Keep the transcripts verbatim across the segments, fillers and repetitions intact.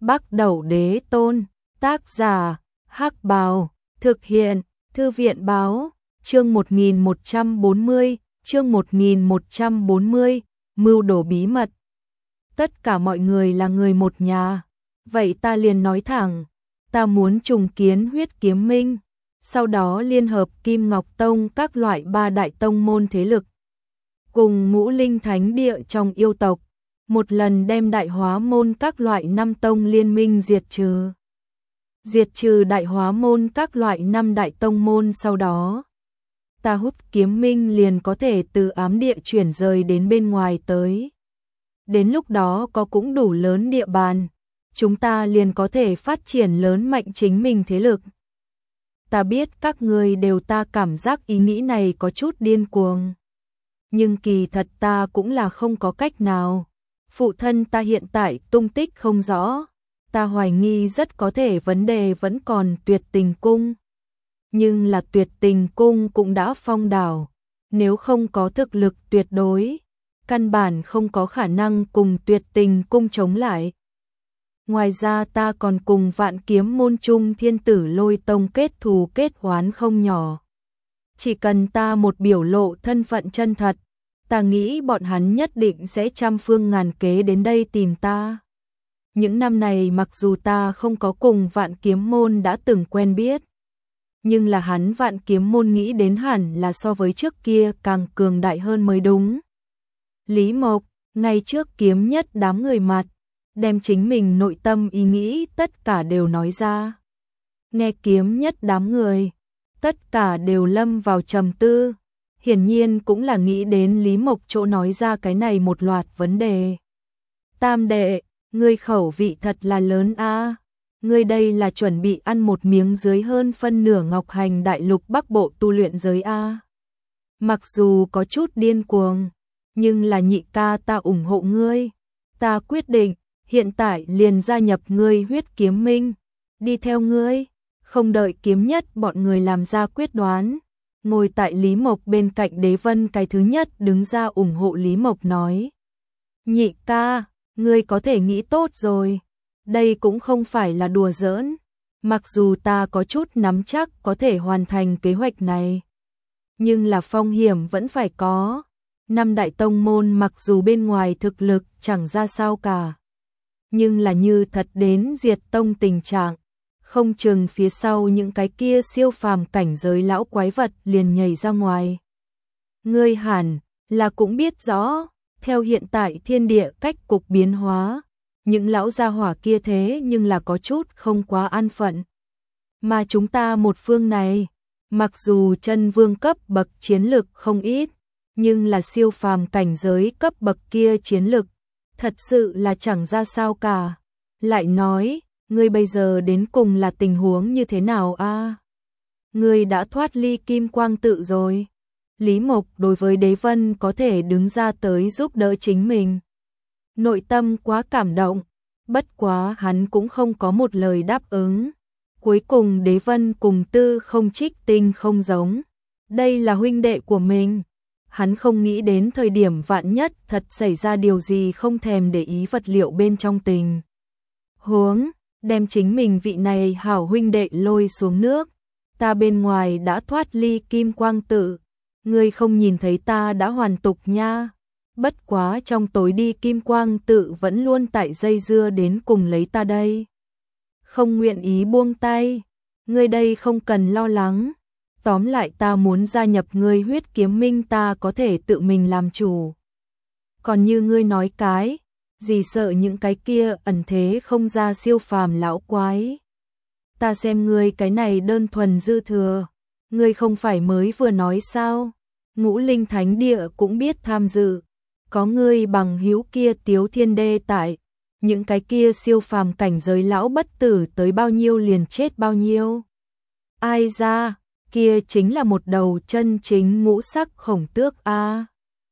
Bắc Đẩu Đế Tôn, tác giả, Hắc Bào, thực hiện, Thư viện báo, chương một nghìn một trăm bốn mươi, chương một nghìn một trăm bốn mươi, mưu đồ bí mật. Tất cả mọi người là người một nhà, vậy ta liền nói thẳng, ta muốn trùng kiến Huyết Kiếm Minh, sau đó liên hợp Kim Ngọc Tông các loại ba đại tông môn thế lực, cùng Ngũ Linh Thánh Địa trong yêu tộc, một lần đem Đại Hóa Môn các loại năm tông liên minh diệt trừ. Diệt trừ Đại Hóa Môn các loại năm đại tông môn, sau đó ta Hút Kiếm Minh liền có thể từ ám địa chuyển rời đến bên ngoài tới. Đến lúc đó có cũng đủ lớn địa bàn, chúng ta liền có thể phát triển lớn mạnh chính mình thế lực. Ta biết các người đều ta cảm giác ý nghĩ này có chút điên cuồng. Nhưng kỳ thật ta cũng là không có cách nào. Phụ thân ta hiện tại tung tích không rõ. Ta hoài nghi rất có thể vấn đề vẫn còn Tuyệt Tình Cung. Nhưng là Tuyệt Tình Cung cũng đã phong đảo. Nếu không có thực lực tuyệt đối, căn bản không có khả năng cùng Tuyệt Tình Cung chống lại. Ngoài ra ta còn cùng Vạn Kiếm Môn Trung Thiên Tử Lôi Tông kết thù kết oán không nhỏ. Chỉ cần ta một biểu lộ thân phận chân thật, ta nghĩ bọn hắn nhất định sẽ trăm phương ngàn kế đến đây tìm ta. Những năm này mặc dù ta không có cùng Vạn Kiếm Môn đã từng quen biết, nhưng là hắn Vạn Kiếm Môn nghĩ đến hẳn là so với trước kia càng cường đại hơn mới đúng. Lý Mộc, ngay trước kiếm nhất đám người mặt, đem chính mình nội tâm ý nghĩ tất cả đều nói ra. Nghe kiếm nhất đám người, tất cả đều lâm vào trầm tư, hiển nhiên cũng là nghĩ đến Lý Mộc chỗ nói ra cái này một loạt vấn đề. Tam đệ, ngươi khẩu vị thật là lớn a. Ngươi đây là chuẩn bị ăn một miếng dưới hơn phân nửa Ngọc Hành Đại Lục Bắc Bộ tu luyện giới a. Mặc dù có chút điên cuồng, nhưng là nhị ca ta ủng hộ ngươi. Ta quyết định, hiện tại liền gia nhập ngươi Huyết Kiếm Minh, đi theo ngươi. Không đợi kiếm nhất bọn người làm ra quyết đoán, ngồi tại Lý Mộc bên cạnh Đế Vân cái thứ nhất đứng ra ủng hộ Lý Mộc nói. Nhị ca, ngươi có thể nghĩ tốt rồi, đây cũng không phải là đùa giỡn, mặc dù ta có chút nắm chắc có thể hoàn thành kế hoạch này, nhưng là phong hiểm vẫn phải có. Năm đại tông môn mặc dù bên ngoài thực lực chẳng ra sao cả, nhưng là như thật đến diệt tông tình trạng, không chừng phía sau những cái kia siêu phàm cảnh giới lão quái vật liền nhảy ra ngoài. Ngươi hẳn là cũng biết rõ, theo hiện tại thiên địa cách cục biến hóa, những lão gia hỏa kia thế nhưng là có chút không quá an phận. Mà chúng ta một phương này, mặc dù chân vương cấp bậc chiến lực không ít, nhưng là siêu phàm cảnh giới cấp bậc kia chiến lực, thật sự là chẳng ra sao cả. Lại nói, ngươi bây giờ đến cùng là tình huống như thế nào a? À? Ngươi đã thoát ly Kim Quang Tự rồi. Lý Mộc đối với Đế Vân có thể đứng ra tới giúp đỡ chính mình, nội tâm quá cảm động, bất quá hắn cũng không có một lời đáp ứng. Cuối cùng Đế Vân cùng Tư Không Trích Tinh không giống, đây là huynh đệ của mình. Hắn không nghĩ đến thời điểm vạn nhất thật xảy ra điều gì không thèm để ý vật liệu bên trong tình huống, đem chính mình vị này hảo huynh đệ lôi xuống nước. Ta bên ngoài đã thoát ly Kim Quang Tự, ngươi không nhìn thấy ta đã hoàn tục nha. Bất quá trong tối đi Kim Quang Tự vẫn luôn tại dây dưa đến cùng lấy ta đây, không nguyện ý buông tay. Ngươi đây không cần lo lắng, tóm lại ta muốn gia nhập ngươi Huyết Kiếm Minh, ta có thể tự mình làm chủ. Còn như ngươi nói cái gì sợ những cái kia ẩn thế không ra siêu phàm lão quái, ta xem ngươi cái này đơn thuần dư thừa. Ngươi không phải mới vừa nói sao, Ngũ Linh Thánh Địa cũng biết tham dự, có ngươi bằng hữu kia Tiếu Thiên Đê tại, những cái kia siêu phàm cảnh giới lão bất tử tới bao nhiêu liền chết bao nhiêu. Ai ra, kia chính là một đầu chân chính ngũ sắc khổng tước a. À.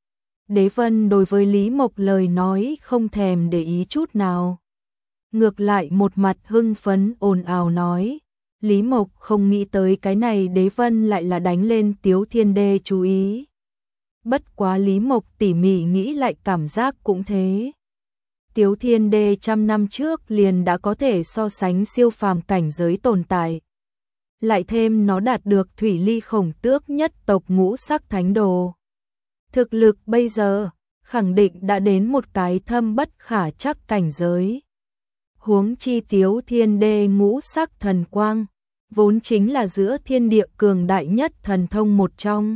Đế Vân đối với Lý Mộc lời nói không thèm để ý chút nào, ngược lại một mặt hưng phấn ồn ào nói. Lý Mộc không nghĩ tới cái này Đế Vân lại là đánh lên Tiếu Thiên Đê chú ý. Bất quá Lý Mộc tỉ mỉ nghĩ lại cảm giác cũng thế. Tiếu Thiên Đê trăm năm trước liền đã có thể so sánh siêu phàm cảnh giới tồn tại. Lại thêm nó đạt được thủy ly khổng tước nhất tộc ngũ sắc thánh đồ. Thực lực bây giờ, khẳng định đã đến một cái thâm bất khả chắc cảnh giới. Huống chi Tiếu Thiên Đê ngũ sắc thần quang, vốn chính là giữa thiên địa cường đại nhất thần thông một trong.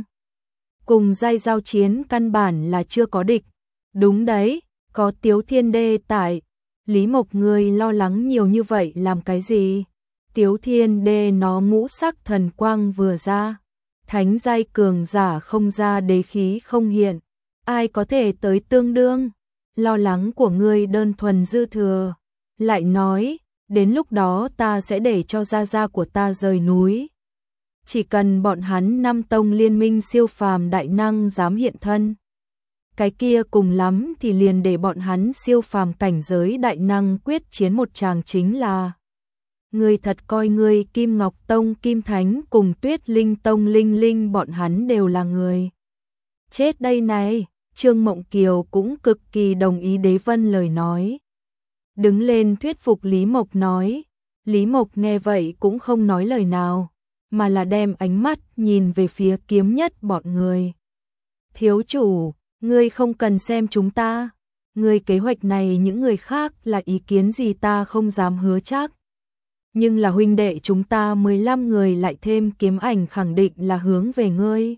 Cùng giai giao chiến căn bản là chưa có địch. Đúng đấy, có Tiếu Thiên Đê tại. Lý Mộc ngươi lo lắng nhiều như vậy làm cái gì? Tiếu Thiên Đê nó ngũ sắc thần quang vừa ra. Thánh giai cường giả không ra đế khí không hiện. Ai có thể tới tương đương? Lo lắng của ngươi đơn thuần dư thừa. Lại nói, đến lúc đó ta sẽ để cho gia gia của ta rời núi. Chỉ cần bọn hắn năm tông liên minh siêu phàm đại năng dám hiện thân. Cái kia cùng lắm thì liền để bọn hắn siêu phàm cảnh giới đại năng quyết chiến một tràng chính là. Ngươi thật coi ngươi Kim Ngọc Tông Kim Thánh cùng Tuyết Linh Tông Linh Linh bọn hắn đều là người. Chết đây này, Trương Mộng Kiều cũng cực kỳ đồng ý Đế Vân lời nói. Đứng lên thuyết phục Lý Mộc nói. Lý Mộc nghe vậy cũng không nói lời nào, mà là đem ánh mắt nhìn về phía Kiếm Nhất bọn người. Thiếu chủ, ngươi không cần xem chúng ta. Ngươi kế hoạch này những người khác là ý kiến gì ta không dám hứa chắc. Nhưng là huynh đệ chúng ta mười lăm người lại thêm Kiếm Ảnh khẳng định là hướng về ngươi.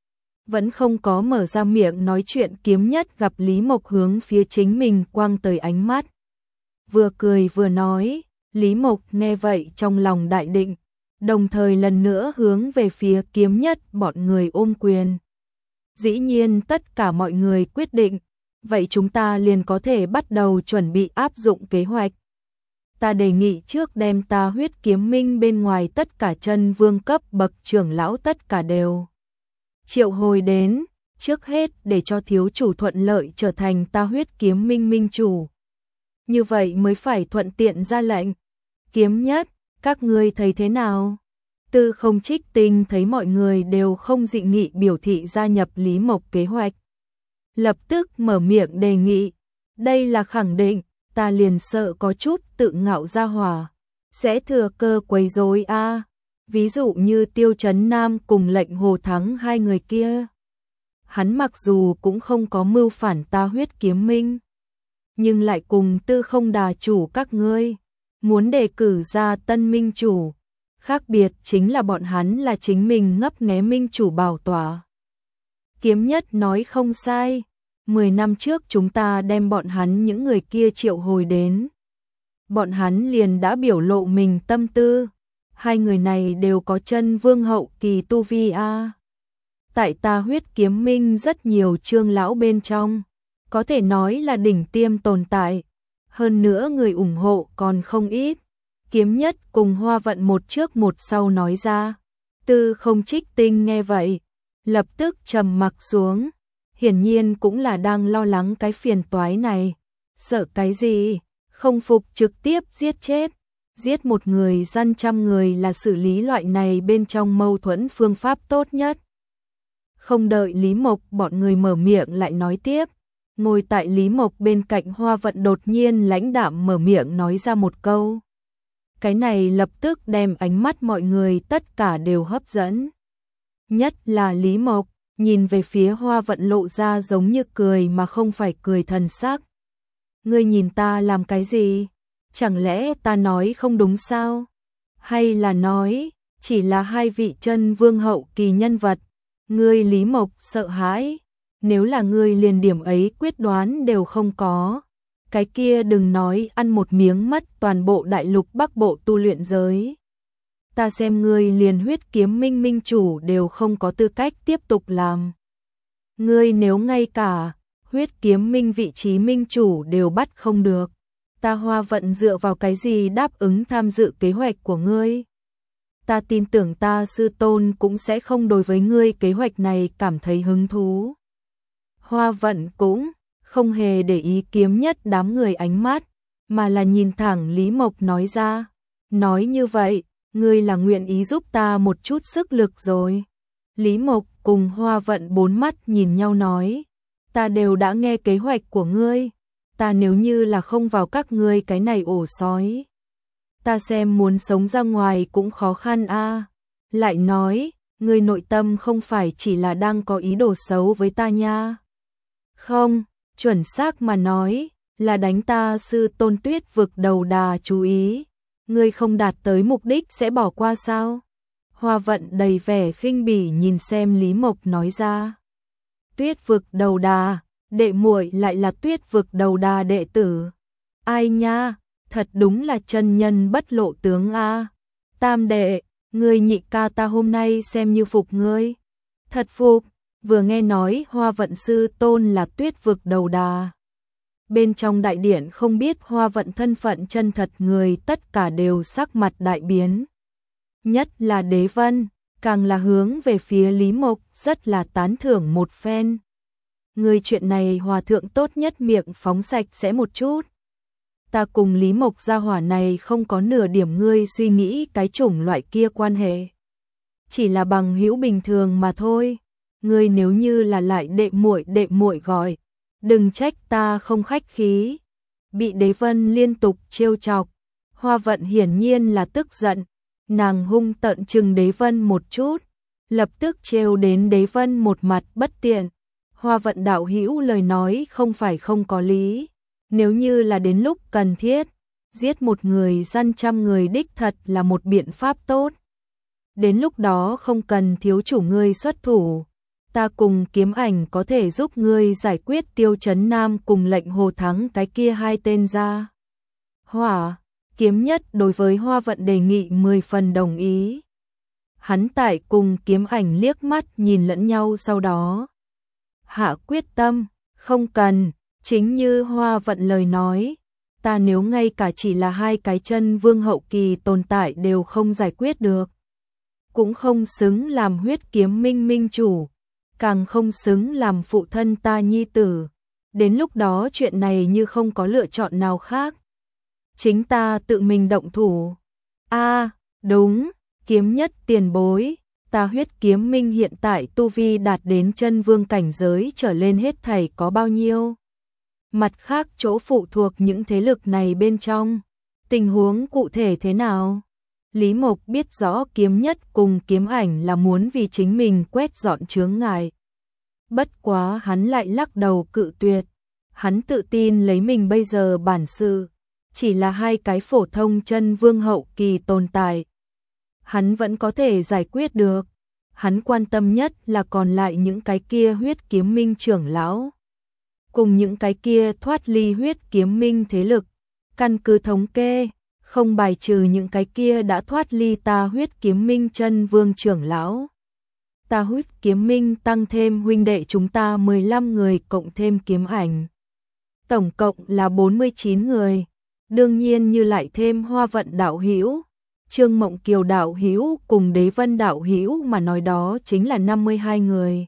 Vẫn không có mở ra miệng nói chuyện Kiếm Nhất gặp Lý Mộc hướng phía chính mình quăng tới ánh mắt. Vừa cười vừa nói, Lý Mộc nghe vậy trong lòng đại định, đồng thời lần nữa hướng về phía Kiếm Nhất bọn người ôm quyền. Dĩ nhiên tất cả mọi người quyết định, vậy chúng ta liền có thể bắt đầu chuẩn bị áp dụng kế hoạch. Ta đề nghị trước đem ta Huyết Kiếm Minh bên ngoài tất cả chân vương cấp bậc trưởng lão tất cả đều triệu hồi đến, trước hết để cho thiếu chủ thuận lợi trở thành ta Huyết Kiếm Minh minh chủ. Như vậy mới phải thuận tiện ra lệnh. Kiếm Nhất, các ngươi thấy thế nào? Tư Không Trích Tinh thấy mọi người đều không dị nghị biểu thị gia nhập Lý Mộc kế hoạch. Lập tức mở miệng đề nghị. Đây là khẳng định, ta liền sợ có chút tự ngạo ra hỏa. Sẽ thừa cơ quấy rối a. À. Ví dụ như Tiêu Chấn Nam cùng Lệnh Hồ Thắng hai người kia. Hắn mặc dù cũng không có mưu phản ta Huyết Kiếm Minh, nhưng lại cùng Tư Không đà chủ các ngươi muốn đề cử ra tân minh chủ. Khác biệt chính là bọn hắn là chính mình ngấp nghé minh chủ bảo tọa. Kiếm Nhất nói không sai, mười năm trước chúng ta đem bọn hắn những người kia triệu hồi đến. Bọn hắn liền đã biểu lộ mình tâm tư, hai người này đều có chân vương hậu kỳ tu vi a. Tại ta Huyết Kiếm Minh rất nhiều trưởng lão bên trong, có thể nói là đỉnh tiêm tồn tại, hơn nữa người ủng hộ còn không ít. Kiếm Nhất cùng Hoa Vận một trước một sau nói ra. Tư Không Trích Tinh nghe vậy, lập tức trầm mặc xuống, hiển nhiên cũng là đang lo lắng cái phiền toái này. Sợ cái gì? Không phục trực tiếp giết chết. Giết một người dân trăm người là xử lý loại này bên trong mâu thuẫn phương pháp tốt nhất. Không đợi Lý Mộc bọn người mở miệng lại nói tiếp. Ngồi tại Lý Mộc bên cạnh Hoa Vận đột nhiên lãnh đạm mở miệng nói ra một câu. Cái này lập tức đem ánh mắt mọi người tất cả đều hấp dẫn. Nhất là Lý Mộc, nhìn về phía Hoa Vận lộ ra giống như cười mà không phải cười thần sắc. Ngươi nhìn ta làm cái gì? Chẳng lẽ ta nói không đúng sao? Hay là nói, chỉ là hai vị chân vương hậu kỳ nhân vật? Ngươi Lý Mộc sợ hãi. Nếu là ngươi liền điểm ấy quyết đoán đều không có, cái kia đừng nói ăn một miếng mất toàn bộ đại lục Bắc Bộ tu luyện giới. Ta xem ngươi liền Huyết Kiếm Minh minh chủ đều không có tư cách tiếp tục làm. Ngươi nếu ngay cả Huyết Kiếm Minh vị trí minh chủ đều bắt không được, ta Hoa Vận dựa vào cái gì đáp ứng tham dự kế hoạch của ngươi? Ta tin tưởng ta sư tôn cũng sẽ không đối với ngươi kế hoạch này cảm thấy hứng thú. Hoa Vận cũng không hề để ý Kiếm Nhất đám người ánh mắt, mà là nhìn thẳng Lý Mộc nói ra. Nói như vậy, ngươi là nguyện ý giúp ta một chút sức lực rồi. Lý Mộc cùng Hoa Vận bốn mắt nhìn nhau nói. Ta đều đã nghe kế hoạch của ngươi. ta nếu như là không vào các ngươi cái này ổ sói, ta xem muốn sống ra ngoài cũng khó khăn a. Lại nói, ngươi nội tâm không phải chỉ là đang có ý đồ xấu với ta nha. Không, chuẩn xác mà nói, là đánh ta sư tôn Tuyết vực đầu đà chú ý. Ngươi không đạt tới mục đích sẽ bỏ qua sao? Hoa Vận đầy vẻ khinh bỉ nhìn xem Lý Mộc nói ra. Tuyết vực đầu đà, đệ muội lại là Tuyết vực đầu đà đệ tử. Ai nha, thật đúng là chân nhân bất lộ tướng a. Tam đệ, ngươi nhị ca ta hôm nay xem như phục ngươi. Thật phục, vừa nghe nói Hoa Vận sư tôn là Tuyết vực đầu đà. Bên trong đại điện không biết Hoa Vận thân phận chân thật người tất cả đều sắc mặt đại biến. Nhất là Đế Vân, càng là hướng về phía Lý Mộc rất là tán thưởng một phen. Người chuyện này hòa thượng tốt nhất miệng phóng sạch sẽ một chút. Ta cùng Lý Mộc gia hỏa này không có nửa điểm ngươi suy nghĩ cái chủng loại kia quan hệ. Chỉ là bằng hữu bình thường mà thôi. Ngươi nếu như là lại đệ muội đệ muội gọi, đừng trách ta không khách khí. Bị Đế Vân liên tục trêu chọc, Hoa Vận hiển nhiên là tức giận, nàng hung tợn chừng Đế Vân một chút, lập tức trêu đến Đế Vân một mặt bất tiện. Hoa Vận đạo hữu lời nói không phải không có lý, nếu như là đến lúc cần thiết, giết một người gian trăm người đích thật là một biện pháp tốt. Đến lúc đó không cần thiếu chủ ngươi xuất thủ, ta cùng Kiếm Ảnh có thể giúp ngươi giải quyết Tiêu Chấn Nam cùng Lệnh Hồ Thắng cái kia hai tên ra. Hỏa, Kiếm Nhất đối với Hoa Vận đề nghị mười phần đồng ý. Hắn tại cùng Kiếm Ảnh liếc mắt nhìn lẫn nhau sau đó hạ quyết tâm, không cần, chính như Hoa Vận lời nói, ta nếu ngay cả chỉ là hai cái chân vương hậu kỳ tồn tại đều không giải quyết được, cũng không xứng làm Huyết Kiếm Minh minh chủ, càng không xứng làm phụ thân ta nhi tử. Đến lúc đó chuyện này như không có lựa chọn nào khác, chính ta tự mình động thủ. A, đúng, Kiếm Nhất tiền bối, ta Huyết Kiếm Minh hiện tại tu vi đạt đến chân vương cảnh giới trở lên hết thảy có bao nhiêu? Mặt khác chỗ phụ thuộc những thế lực này bên trong, tình huống cụ thể thế nào? Lý Mộc biết rõ Kiếm Nhất cùng Kiếm Ảnh là muốn vì chính mình quét dọn chướng ngại. Bất quá hắn lại lắc đầu cự tuyệt. Hắn tự tin lấy mình bây giờ bản sự, chỉ là hai cái phổ thông chân vương hậu kỳ tồn tại. Hắn vẫn có thể giải quyết được. Hắn quan tâm nhất là còn lại những cái kia Huyết Kiếm Minh trưởng lão, cùng những cái kia thoát ly Huyết Kiếm Minh thế lực. Căn cứ thống kê, không bài trừ những cái kia đã thoát ly ta Huyết Kiếm Minh chân vương trưởng lão. Ta Huyết Kiếm Minh tăng thêm huynh đệ chúng ta mười lăm người cộng thêm Kiếm Ảnh, tổng cộng là bốn mươi chín người. Đương nhiên như lại thêm Hoa Vận đạo hữu, Trương Mộng Kiều đạo hữu cùng Đế Vân đạo hữu mà nói đó chính là năm mươi hai người.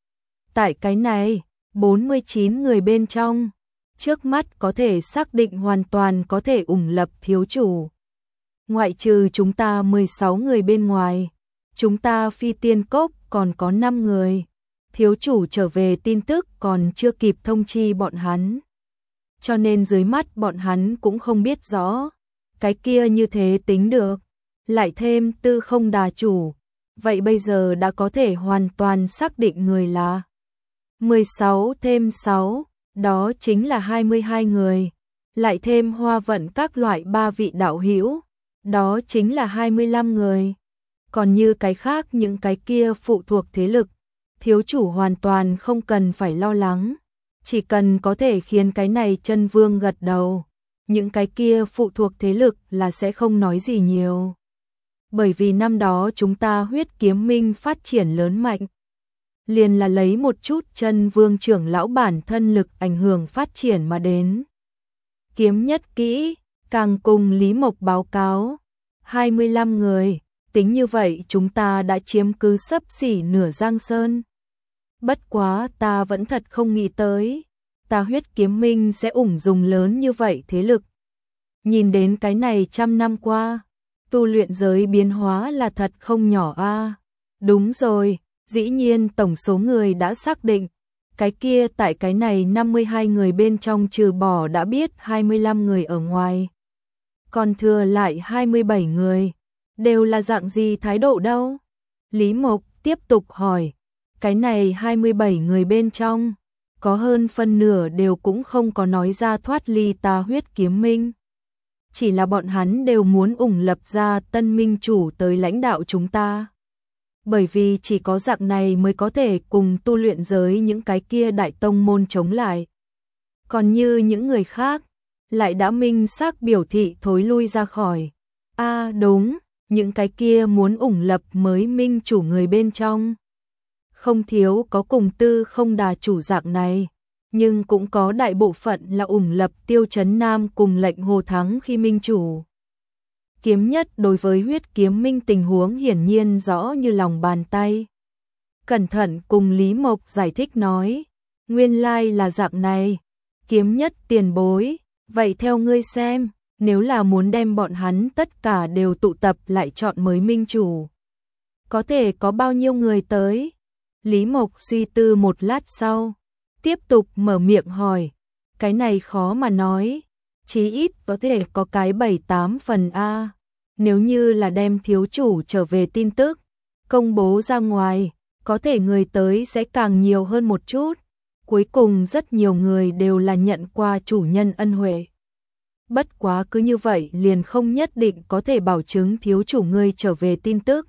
Tại cái này, bốn mươi chín người bên trong, trước mắt có thể xác định hoàn toàn có thể ủng lập thiếu chủ. Ngoại trừ chúng ta mười sáu người bên ngoài, chúng ta Phi Tiên Cốc còn có năm người. Thiếu chủ trở về tin tức còn chưa kịp thông chi bọn hắn, cho nên dưới mắt bọn hắn cũng không biết rõ. Cái kia như thế tính được, lại thêm Tư Không đà chủ, vậy bây giờ đã có thể hoàn toàn xác định người là mười sáu thêm sáu, đó chính là hai mươi hai người. Lại thêm Hoa Vận các loại ba vị đạo hữu, đó chính là hai mươi lăm người. Còn như cái khác những cái kia phụ thuộc thế lực, thiếu chủ hoàn toàn không cần phải lo lắng. Chỉ cần có thể khiến cái này chân vương gật đầu, những cái kia phụ thuộc thế lực là sẽ không nói gì nhiều. Bởi vì năm đó chúng ta Huyết Kiếm Minh phát triển lớn mạnh, liền là lấy một chút chân vương trưởng lão bản thân lực ảnh hưởng phát triển mà đến. Kiếm Nhất kỹ, càng cùng Lý Mộc báo cáo, hai mươi lăm người, tính như vậy chúng ta đã chiếm cứ xấp xỉ nửa Giang Sơn. Bất quá ta vẫn thật không nghĩ tới, ta Huyết Kiếm Minh sẽ ủng dùng lớn như vậy thế lực. Nhìn đến cái này trăm năm qua, tu luyện giới biến hóa là thật không nhỏ a. Đúng rồi, dĩ nhiên tổng số người đã xác định, Cái kia tại cái này năm mươi hai người bên trong trừ bỏ đã biết hai mươi lăm người ở ngoài. Còn thừa lại hai mươi bảy người, đều là dạng gì thái độ đâu? Lý Mộc tiếp tục hỏi, cái này hai mươi bảy người bên trong, có hơn phân nửa đều cũng không có nói ra thoát ly ta Huyết Kiếm Minh. Chỉ là bọn hắn đều muốn ủng lập ra tân minh chủ tới lãnh đạo chúng ta. Bởi vì chỉ có dạng này mới có thể cùng tu luyện giới những cái kia đại tông môn chống lại. Còn như những người khác, lại đã minh xác biểu thị thối lui ra khỏi. A à, đúng, những cái kia muốn ủng lập mới minh chủ người bên trong. Không thiếu có cùng tư không đà chủ dạng này, nhưng cũng có đại bộ phận là ủng lập Tiêu Chấn Nam cùng lệnh Hồ Thắng khi minh chủ. Kiếm Nhất đối với Huyết Kiếm Minh tình huống hiển nhiên rõ như lòng bàn tay. Cẩn thận cùng Lý Mộc giải thích nói, nguyên lai là dạng này, Kiếm Nhất tiền bối, vậy theo ngươi xem, nếu là muốn đem bọn hắn tất cả đều tụ tập lại chọn mới minh chủ, có thể có bao nhiêu người tới? Lý Mộc suy tư một lát sau, tiếp tục mở miệng hỏi, cái này khó mà nói, chí ít có thể có cái bảy tám phần A. Nếu như là đem thiếu chủ trở về tin tức, công bố ra ngoài, có thể người tới sẽ càng nhiều hơn một chút. Cuối cùng rất nhiều người đều là nhận qua chủ nhân ân huệ. Bất quá cứ như vậy liền không nhất định có thể bảo chứng thiếu chủ ngươi trở về tin tức.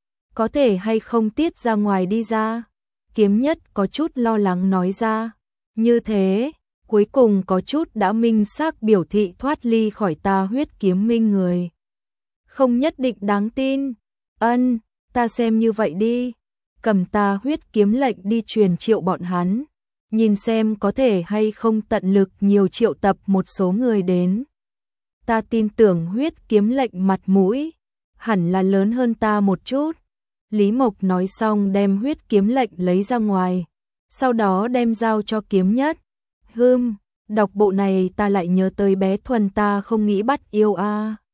Có thể hay không tiết ra ngoài đi ra? Kiếm Nhất có chút lo lắng nói ra. Như thế, cuối cùng có chút đã minh xác biểu thị thoát ly khỏi ta Huyết Kiếm Minh người. Không nhất định đáng tin. Ân, ta xem như vậy đi. Cầm ta Huyết Kiếm lệnh đi truyền triệu bọn hắn. Nhìn xem có thể hay không tận lực nhiều triệu tập một số người đến. Ta tin tưởng Huyết Kiếm lệnh mặt mũi hẳn là lớn hơn ta một chút. Lý Mộc nói xong đem Huyết Kiếm lệnh lấy ra ngoài, sau đó đem giao cho Kiếm Nhất. Hừm, đọc bộ này ta lại nhớ tới bé Thuần ta không nghĩ bắt yêu a.